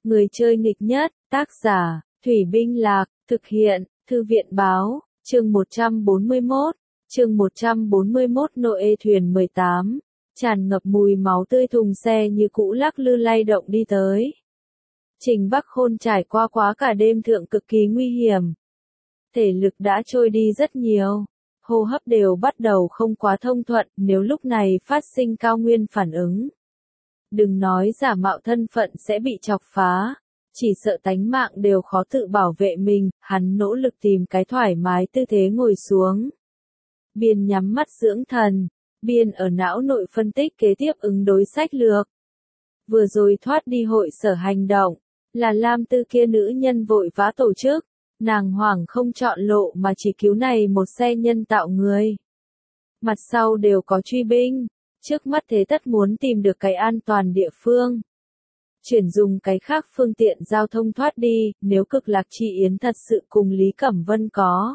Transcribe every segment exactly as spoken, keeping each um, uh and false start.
Người chơi nghịch nhất, tác giả, Thủy Binh Lạc, thực hiện, Thư viện Báo, chương một trăm bốn mươi mốt, chương một trăm bốn mươi mốt nội ê thuyền mười tám, tràn ngập mùi máu tươi thùng xe như cũ lắc lư lay động đi tới. Trình Bắc Khôn trải qua quá cả đêm thượng cực kỳ nguy hiểm. Thể lực đã trôi đi rất nhiều, hô hấp đều bắt đầu không quá thông thuận nếu lúc này phát sinh cao nguyên phản ứng. Đừng nói giả mạo thân phận sẽ bị chọc phá, chỉ sợ tánh mạng đều khó tự bảo vệ mình, hắn nỗ lực tìm cái thoải mái tư thế ngồi xuống. Biên nhắm mắt dưỡng thần, biên ở não nội phân tích kế tiếp ứng đối sách lược. Vừa rồi thoát đi hội sở hành động, là Lam Tư kia nữ nhân vội vã tổ chức, nàng hoảng không chọn lộ mà chỉ cứu này một xe nhân tạo người. Mặt sau đều có truy binh, trước mắt thế tất muốn tìm được cái an toàn địa phương. Chuyển dùng cái khác phương tiện giao thông thoát đi, nếu Cực Lạc Chi Yến thật sự cùng Lý Cẩm Vân có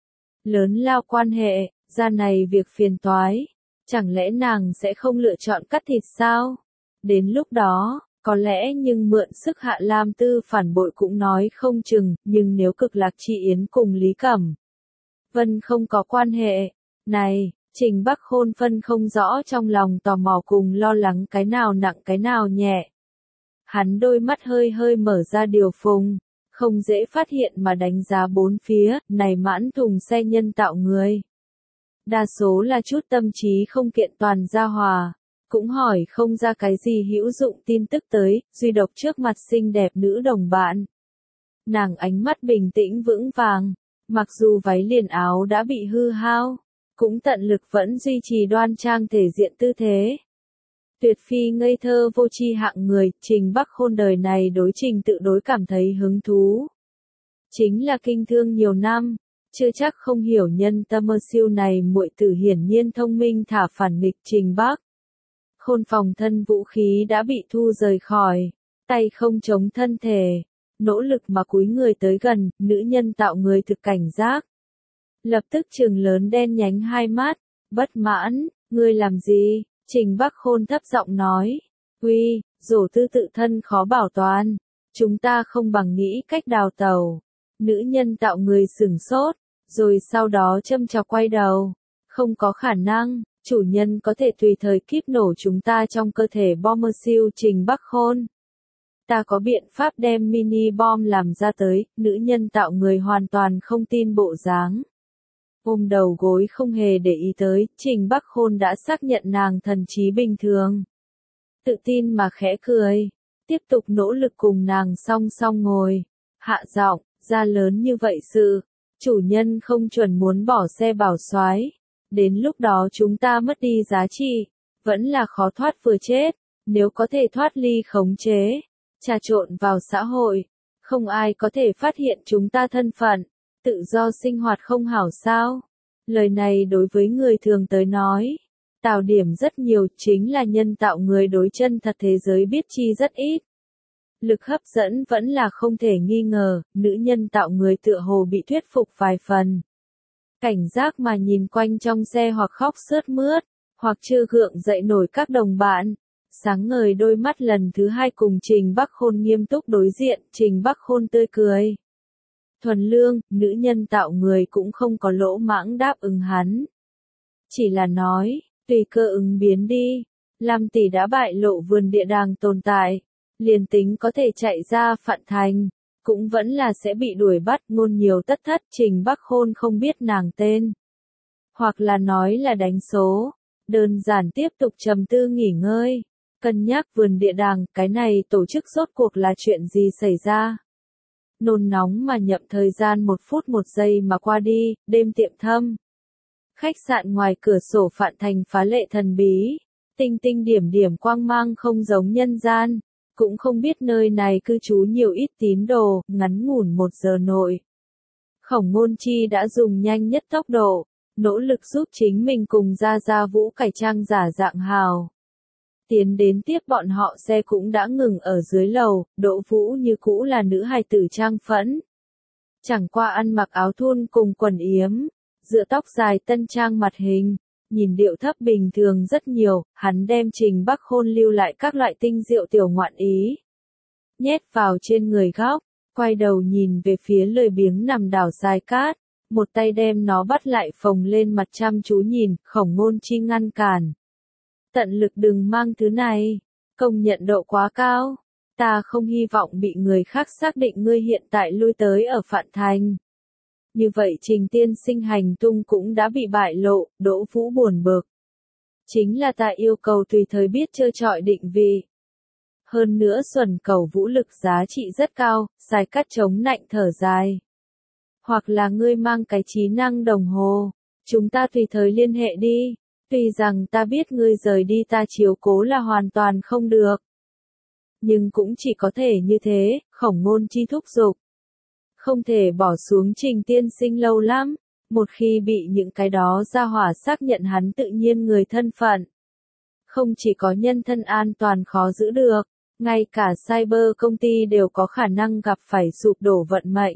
lớn lao quan hệ, ra này việc phiền toái, chẳng lẽ nàng sẽ không lựa chọn cắt thịt sao? Đến lúc đó, có lẽ nhưng mượn sức Hạ Lam Tư phản bội cũng nói không chừng, nhưng nếu Cực Lạc Chi Yến cùng Lý Cẩm Vân không có quan hệ, này, Trình Bắc Khôn phân không rõ trong lòng tò mò cùng lo lắng cái nào nặng cái nào nhẹ. Hắn đôi mắt hơi hơi mở ra điều phùng, không dễ phát hiện mà đánh giá bốn phía, này mãn thùng xe nhân tạo người. Đa số là chút tâm trí không kiện toàn gia hòa, cũng hỏi không ra cái gì hữu dụng tin tức tới, duy độc trước mặt xinh đẹp nữ đồng bạn. Nàng ánh mắt bình tĩnh vững vàng, mặc dù váy liền áo đã bị hư hao, cũng tận lực vẫn duy trì đoan trang thể diện tư thế. Tuyệt phi ngây thơ vô tri hạng người, Trình Bắc Khôn đời này đối Trình tự đối cảm thấy hứng thú. Chính là kinh thương nhiều năm, chưa chắc không hiểu nhân tâm mơ siêu này muội tử hiển nhiên thông minh thả phản nghịch Trình Bắc. Khôn phòng thân vũ khí đã bị thu rời khỏi, tay không chống thân thể, nỗ lực mà cúi người tới gần, nữ nhân tạo người thực cảnh giác. Lập tức trừng lớn đen nhánh hai mắt, bất mãn, ngươi làm gì? Trình Bắc Khôn thấp giọng nói, uy, rổ tư tự thân khó bảo toàn, chúng ta không bằng nghĩ cách đào tàu. Nữ nhân tạo người sửng sốt, rồi sau đó châm chọc quay đầu, không có khả năng, chủ nhân có thể tùy thời kíp nổ chúng ta trong cơ thể bomber siêu Trình Bắc Khôn. Ta có biện pháp đem mini bom làm ra tới, nữ nhân tạo người hoàn toàn không tin bộ dáng. Ôm đầu gối không hề để ý tới, Trình Bắc Khôn đã xác nhận nàng thần trí bình thường. Tự tin mà khẽ cười, tiếp tục nỗ lực cùng nàng song song ngồi, hạ giọng, ra lớn như vậy sự, chủ nhân không chuẩn muốn bỏ xe bảo soái, đến lúc đó chúng ta mất đi giá trị, vẫn là khó thoát vừa chết, nếu có thể thoát ly khống chế, trà trộn vào xã hội, không ai có thể phát hiện chúng ta thân phận. Tự do sinh hoạt không hảo sao? Lời này đối với người thường tới nói, tạo điểm rất nhiều, chính là nhân tạo người đối chân thật thế giới biết chi rất ít. Lực hấp dẫn vẫn là không thể nghi ngờ, nữ nhân tạo người tựa hồ bị thuyết phục vài phần. Cảnh giác mà nhìn quanh trong xe hoặc khóc sướt mướt, hoặc chưa gượng dậy nổi các đồng bạn. Sáng ngời đôi mắt lần thứ hai cùng Trình Bắc Khôn nghiêm túc đối diện, Trình Bắc Khôn tươi cười. Thuần lương, nữ nhân tạo người cũng không có lỗ mãng đáp ứng hắn. Chỉ là nói, tùy cơ ứng biến đi, Lam tỷ đã bại lộ vườn địa đàng tồn tại, liền tính có thể chạy ra Phạn Thành, cũng vẫn là sẽ bị đuổi bắt, ngôn nhiều tất thất. Trình Bắc Khôn không biết nàng tên, hoặc là nói là đánh số, đơn giản tiếp tục trầm tư nghỉ ngơi, cân nhắc vườn địa đàng, cái này tổ chức rốt cuộc là chuyện gì xảy ra. Nôn nóng mà nhậm thời gian một phút một giây mà qua đi, đêm tiệm thâm. Khách sạn ngoài cửa sổ Phạn Thành phá lệ thần bí, tinh tinh điểm điểm quang mang không giống nhân gian, cũng không biết nơi này cư trú nhiều ít tín đồ, ngắn ngủn một giờ nội. Khổng Ngôn Chi đã dùng nhanh nhất tốc độ, nỗ lực giúp chính mình cùng Gia Gia Vũ cải trang giả dạng hào. Tiến đến tiếp bọn họ xe cũng đã ngừng ở dưới lầu, Đỗ Vũ như cũ là nữ hài tử trang phẫn. Chẳng qua ăn mặc áo thun cùng quần yếm, dựa tóc dài tân trang mặt hình, nhìn điệu thấp bình thường rất nhiều, hắn đem Trình Bắc Khôn lưu lại các loại tinh diệu tiểu ngoạn ý. nhét vào trên người góc, quay đầu nhìn về phía lười biếng nằm đảo dài cát, một tay đem nó bắt lại phồng lên mặt chăm chú nhìn, Khổng Ngôn Chi ngăn cản. Tận lực đừng mang thứ này, công nhận độ quá cao, ta không hy vọng bị người khác xác định ngươi hiện tại lui tới ở Phạn Thành. Như vậy Trình tiên sinh hành tung cũng đã bị bại lộ, Đỗ Vũ buồn bực. Chính là ta yêu cầu tùy thời biết trơ trọi định vị. Hơn nữa Xuân Cầu vũ lực giá trị rất cao, Sai Cát chống nạnh thở dài. Hoặc là ngươi mang cái trí năng đồng hồ, chúng ta tùy thời liên hệ đi, tuy rằng ta biết ngươi rời đi ta chiếu cố là hoàn toàn không được. Nhưng cũng chỉ có thể như thế, Khổng Ngôn Chi thúc giục. Không thể bỏ xuống Trình tiên sinh lâu lắm, một khi bị những cái đó ra hỏa xác nhận hắn tự nhiên người thân phận. Không chỉ có nhân thân an toàn khó giữ được, ngay cả cyber công ty đều có khả năng gặp phải sụp đổ vận mệnh.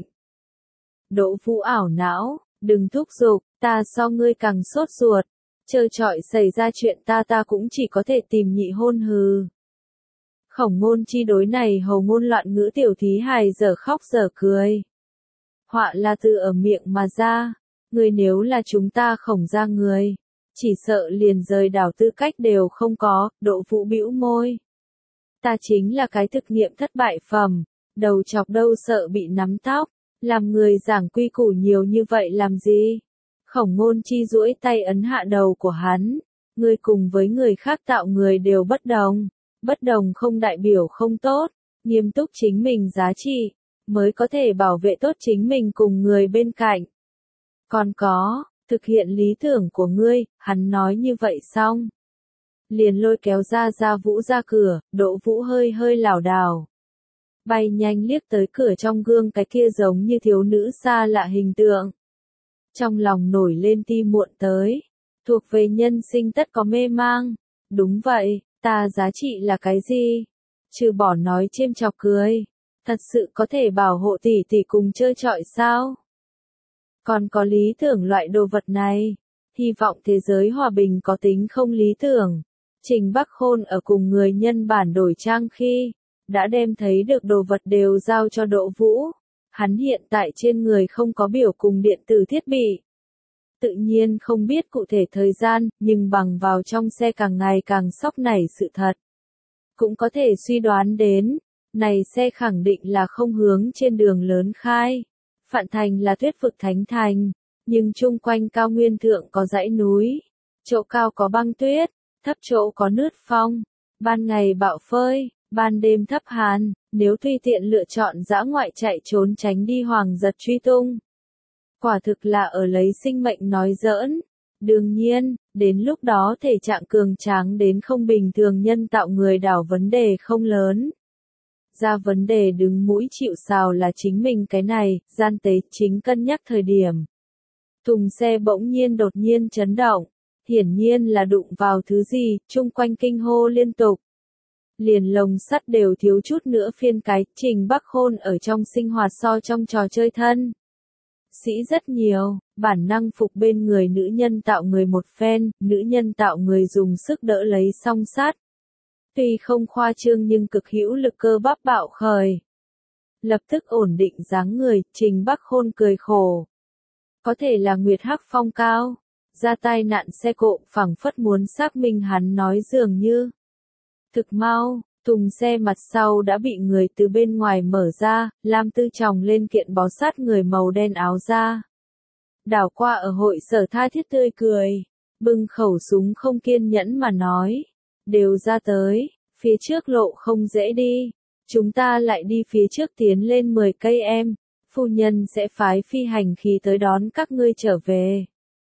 Đỗ Vũ ảo não, đừng thúc giục, ta so ngươi càng sốt ruột, trơ trọi xảy ra chuyện ta ta cũng chỉ có thể tìm nhị hôn hừ. Khổng Ngôn Chi đối này hầu ngôn loạn ngữ tiểu thí hài giờ khóc giờ cười. Họa là từ ở miệng mà ra, người nếu là chúng ta Khổng ra người, chỉ sợ liền rời đảo tư cách đều không có, Đỗ Vũ bĩu môi. Ta chính là cái thực nghiệm thất bại phẩm, đầu chọc đâu sợ bị nắm tóc, làm người giảng quy củ nhiều như vậy làm gì? Khổng Ngôn Chi duỗi tay ấn hạ đầu của hắn, người cùng với người khác tạo người đều bất đồng, bất đồng không đại biểu không tốt, nghiêm túc chính mình giá trị, mới có thể bảo vệ tốt chính mình cùng người bên cạnh. Còn có, thực hiện lý tưởng của ngươi, hắn nói như vậy xong. Liền lôi kéo ra Gia Vũ ra cửa, Đỗ Vũ hơi hơi lảo đảo. Bay nhanh liếc tới cửa trong gương cái kia giống như thiếu nữ xa lạ hình tượng. Trong lòng nổi lên ti muộn tới, thuộc về nhân sinh tất có mê mang. Đúng vậy, ta giá trị là cái gì? Trừ bỏ nói chêm chọc cười, thật sự có thể bảo hộ tỷ tỷ cùng chơi trọi sao? Còn có lý tưởng loại đồ vật này, hy vọng thế giới hòa bình có tính không lý tưởng. Trình Bắc Khôn ở cùng người nhân bản đổi trang khi, đã đem thấy được đồ vật đều giao cho Đỗ Vũ. Hắn hiện tại trên người không có biểu cùng điện tử thiết bị. Tự nhiên không biết cụ thể thời gian, nhưng bằng vào trong xe càng ngày càng sóc nảy sự thật. Cũng có thể suy đoán đến, này xe khẳng định là không hướng trên đường lớn khai. Phạn Thành là tuyết vực thánh thành, nhưng chung quanh cao nguyên thượng có dãy núi, chỗ cao có băng tuyết, thấp chỗ có nước phong, ban ngày bạo phơi, ban đêm thấp hàn, nếu tùy tiện lựa chọn dã ngoại chạy trốn tránh đi hoàng giật truy tung. Quả thực là ở lấy sinh mệnh nói giỡn. Đương nhiên, đến lúc đó thể trạng cường tráng đến không bình thường nhân tạo người đảo vấn đề không lớn. Ra vấn đề đứng mũi chịu sào là chính mình cái này, gian tế chính cân nhắc thời điểm. Thùng xe bỗng nhiên đột nhiên chấn động, hiển nhiên là đụng vào thứ gì, chung quanh kinh hô liên tục. Liền lồng sắt đều thiếu chút nữa phiên cái, Trình Bắc Khôn ở trong sinh hoạt so trong trò chơi thân. Sĩ rất nhiều, bản năng phục bên người nữ nhân tạo người một phen, nữ nhân tạo người dùng sức đỡ lấy song sắt. Tuy không khoa trương nhưng cực hữu lực cơ bắp bạo khởi. Lập tức ổn định dáng người, Trình Bắc Khôn cười khổ. Có thể là Nguyệt Hắc Phong cao, ra tai nạn xe cộ phảng phất muốn xác minh hắn nói dường như. Thực mau, thùng xe mặt sau đã bị người từ bên ngoài mở ra, Lam Tư tròng lên kiện bó sát người màu đen áo ra. Đảo qua ở hội sở tha thiết tươi cười, bưng khẩu súng không kiên nhẫn mà nói. Đều ra tới, phía trước lộ không dễ đi, chúng ta lại đi phía trước tiến lên mười cây em, phu nhân sẽ phái phi hành khí tới đón các ngươi trở về.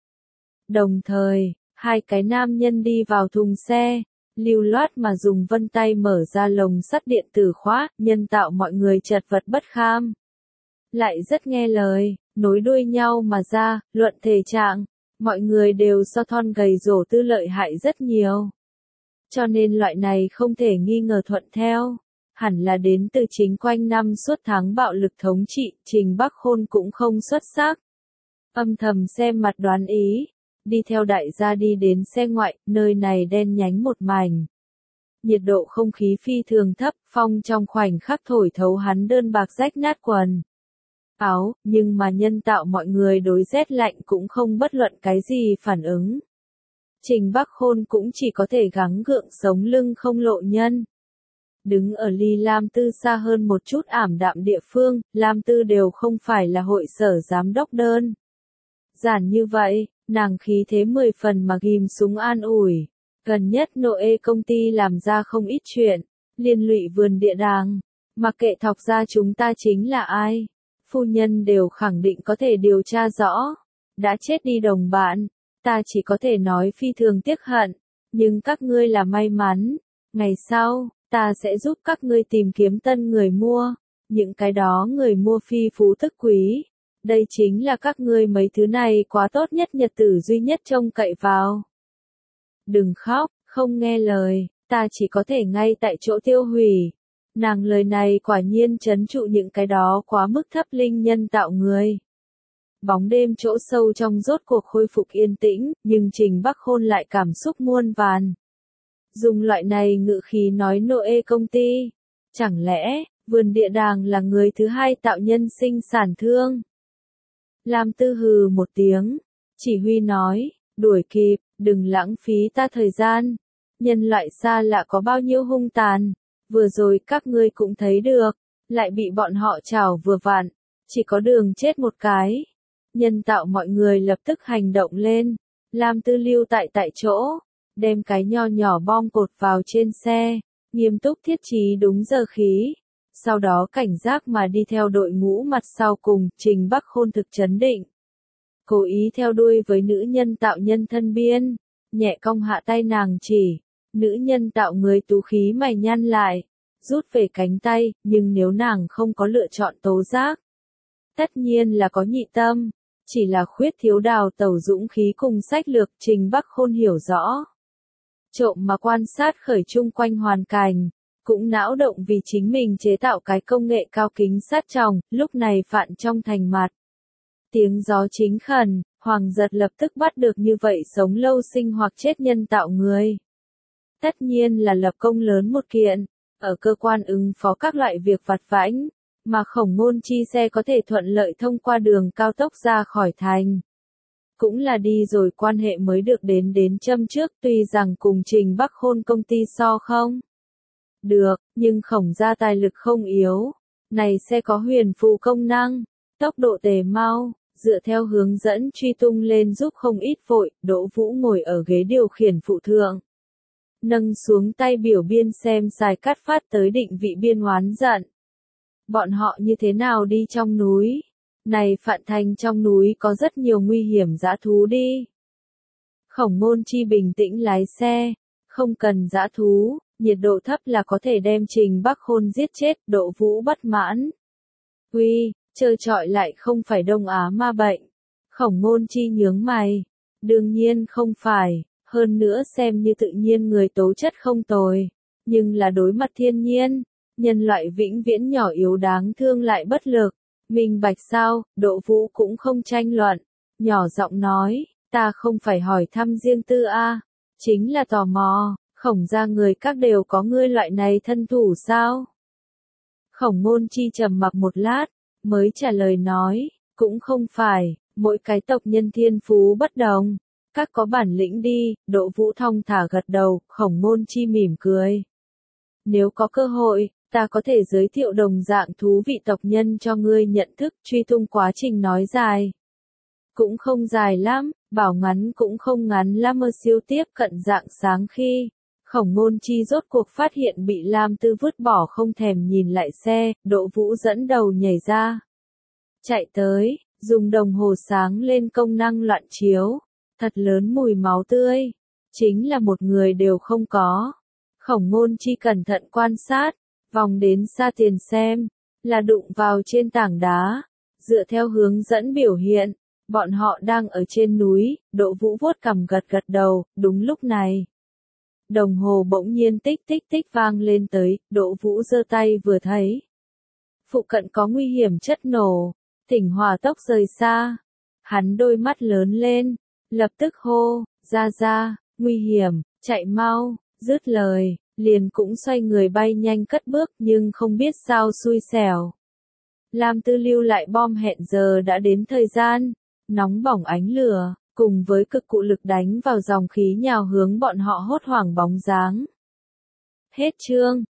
Đồng thời, hai cái nam nhân đi vào thùng xe, lưu loát mà dùng vân tay mở ra lồng sắt điện tử khóa, nhân tạo mọi người chật vật bất kham. Lại rất nghe lời, nối đuôi nhau mà ra, luận thể trạng, mọi người đều so thon gầy rổ tư lợi hại rất nhiều. Cho nên loại này không thể nghi ngờ thuận theo, hẳn là đến từ chính quanh năm suốt tháng bạo lực thống trị, Trình Bắc Khôn cũng không xuất sắc. Âm thầm xem mặt đoán ý, đi theo đại gia đi đến xe ngoại, nơi này đen nhánh một mảnh. nhiệt độ không khí phi thường thấp, phong trong khoảnh khắc thổi thấu hắn đơn bạc rách nát quần áo, nhưng mà nhân tạo mọi người đối rét lạnh cũng không bất luận cái gì phản ứng. Trình Bắc Khôn cũng chỉ có thể gắng gượng sống lưng không lộ nhân. Đứng ở ly Lam Tư xa hơn một chút ảm đạm địa phương, Lam Tư đều không phải là hội sở giám đốc đơn giản như vậy, nàng khí thế mười phần mà ghim súng an ủi. Gần nhất Noe công ty làm ra không ít chuyện, liên lụy vườn địa đàng, mặc kệ thọc ra chúng ta chính là ai. Phu nhân đều khẳng định có thể điều tra rõ. Đã chết đi đồng bạn, ta chỉ có thể nói phi thường tiếc hận, nhưng các ngươi là may mắn. Ngày sau, ta sẽ giúp các ngươi tìm kiếm tân người mua, những cái đó người mua phi phú thức quý. Đây chính là các ngươi mấy thứ này quá tốt nhất nhật tử duy nhất trông cậy vào. Đừng khóc, không nghe lời, ta chỉ có thể ngay tại chỗ tiêu hủy. Nàng lời này quả nhiên trấn trụ những cái đó quá mức thấp linh nhân tạo người. Bóng đêm chỗ sâu trong rốt cuộc khôi phục yên tĩnh, nhưng Trình Bắc Khôn lại cảm xúc muôn vàn. Dùng loại này ngữ khí nói Noe công ty. Chẳng lẽ, vườn địa đàng là người thứ hai tạo nhân sinh sản thương? Lam Tư hừ một tiếng, chỉ huy nói, đuổi kịp, đừng lãng phí ta thời gian. Nhân loại xa lạ có bao nhiêu hung tàn, vừa rồi các ngươi cũng thấy được, lại bị bọn họ chảo vừa vặn, chỉ có đường chết một cái. Nhân tạo mọi người lập tức hành động lên, Lam Tư lưu tại tại chỗ, đem cái nho nhỏ bom cột vào trên xe, nghiêm túc thiết trí đúng giờ khí. Sau đó cảnh giác mà đi theo đội ngũ mặt sau cùng, Trình Bắc Khôn thực chấn định. Cố ý theo đuôi với nữ nhân tạo nhân thân biên, nhẹ cong hạ tay nàng chỉ, nữ nhân tạo người tú khí mày nhăn lại, rút về cánh tay, nhưng nếu nàng không có lựa chọn tố giác, tất nhiên là có nhị tâm, chỉ là khuyết thiếu đào tẩu dũng khí cùng sách lược. Trình Bắc Khôn hiểu rõ. Trộm mà quan sát khởi chung quanh hoàn cảnh, cũng não động vì chính mình chế tạo cái công nghệ cao kính sát tròng, lúc này phạn trong thành mặt. Tiếng gió chính khẩn, Hoàng giật lập tức bắt được như vậy sống lâu sinh hoặc chết nhân tạo người. Tất nhiên là lập công lớn một kiện, ở cơ quan ứng phó các loại việc vặt vãnh, mà Khổng Ngôn Chi xe có thể thuận lợi thông qua đường cao tốc ra khỏi thành. Cũng là đi rồi quan hệ mới được đến đến châm trước, tuy rằng cùng Trình Bắc Khôn công ty so không được, nhưng Khổng gia tài lực không yếu. Này xe có huyền phù công năng, tốc độ tề mau, dựa theo hướng dẫn truy tung lên giúp không ít vội. Đỗ Vũ ngồi ở ghế điều khiển phụ thượng, nâng xuống tay biểu biên xem xài cắt phát tới định vị biên oán giận. Bọn họ như thế nào đi trong núi? Này Phạn Thành trong núi có rất nhiều nguy hiểm dã thú đi. Khổng Ngôn Chi bình tĩnh lái xe, không cần dã thú, nhiệt độ thấp là có thể đem Trình Bắc Khôn giết chết. Đỗ Vũ bất mãn. Uy, trơ trọi lại không phải Đông Á ma bệnh. Khổng Ngôn Chi nhướng mày. Đương nhiên không phải, hơn nữa xem như tự nhiên người tố chất không tồi, nhưng là đối mặt thiên nhiên, nhân loại vĩnh viễn nhỏ yếu đáng thương lại bất lực. Minh bạch sao? Đỗ Vũ cũng không tranh luận, nhỏ giọng nói, ta không phải hỏi thăm riêng tư a, chính là tò mò, Khổng gia người các đều có ngươi loại này thân thủ sao? Khổng Ngôn Chi trầm mặc một lát, mới trả lời nói, cũng không phải, mỗi cái tộc nhân thiên phú bất đồng, các có bản lĩnh đi. Đỗ Vũ thong thả gật đầu. Khổng Ngôn Chi mỉm cười. Nếu có cơ hội, ta có thể giới thiệu đồng dạng thú vị tộc nhân cho ngươi nhận thức. Truy tung quá trình nói dài, cũng không dài lắm, bảo ngắn cũng không ngắn lắm. Mơ siêu tiếp cận dạng sáng khi Khổng Ngôn Chi rốt cuộc phát hiện bị Lam Tư vứt bỏ không thèm nhìn lại xe, Đỗ Vũ dẫn đầu nhảy ra, chạy tới, dùng đồng hồ sáng lên công năng loạn chiếu, thật lớn mùi máu tươi, chính là một người đều không có. Khổng Ngôn Chi cẩn thận quan sát, vòng đến xa tiền xem, là đụng vào trên tảng đá, dựa theo hướng dẫn biểu hiện, bọn họ đang ở trên núi. Đỗ Vũ vuốt cằm gật gật đầu. Đúng lúc này, đồng hồ bỗng nhiên tích tích tích vang lên tới. Đỗ Vũ giơ tay vừa thấy, phụ cận có nguy hiểm chất nổ, thỉnh hỏa tốc rời xa. Hắn đôi mắt lớn lên, lập tức hô, ra ra, nguy hiểm, chạy mau. Dứt lời, liền cũng xoay người bay nhanh cất bước, nhưng không biết sao xui xẻo. Lam Tư lưu lại bom hẹn giờ đã đến thời gian, nóng bỏng ánh lửa, cùng với cực cụ lực đánh vào dòng khí nhào hướng bọn họ hốt hoảng bóng dáng. Hết chương.